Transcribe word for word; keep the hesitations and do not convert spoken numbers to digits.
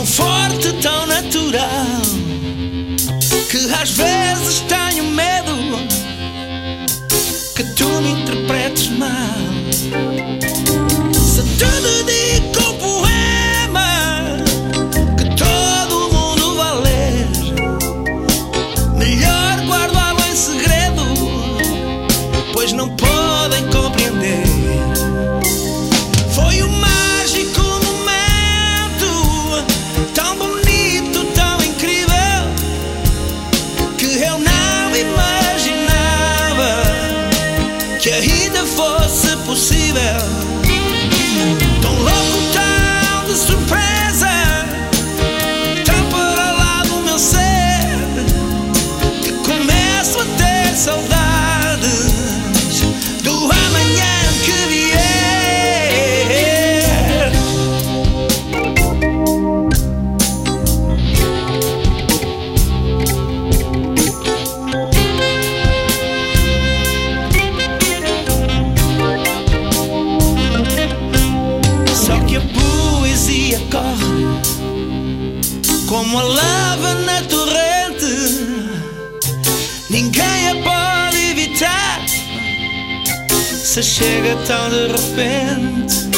tão forte, tão natural, que às vezes tenho medo que tu me interpretes mal. Se te dedico um poema que todo mundo vai ler, melhor guarda-lo em segredo, pois não podem compreender. Foi um mágico momento, tão bonito, tão incrível, que eu não imaginava que ainda fosse possível. Tão louco, tão de surpresa, tão para lá do meu ser, que começo a ter saudades do amanhã que vier. Só que a poesia corre como a lava na torrente, ninguém a pode evitar, se chega tão de repente.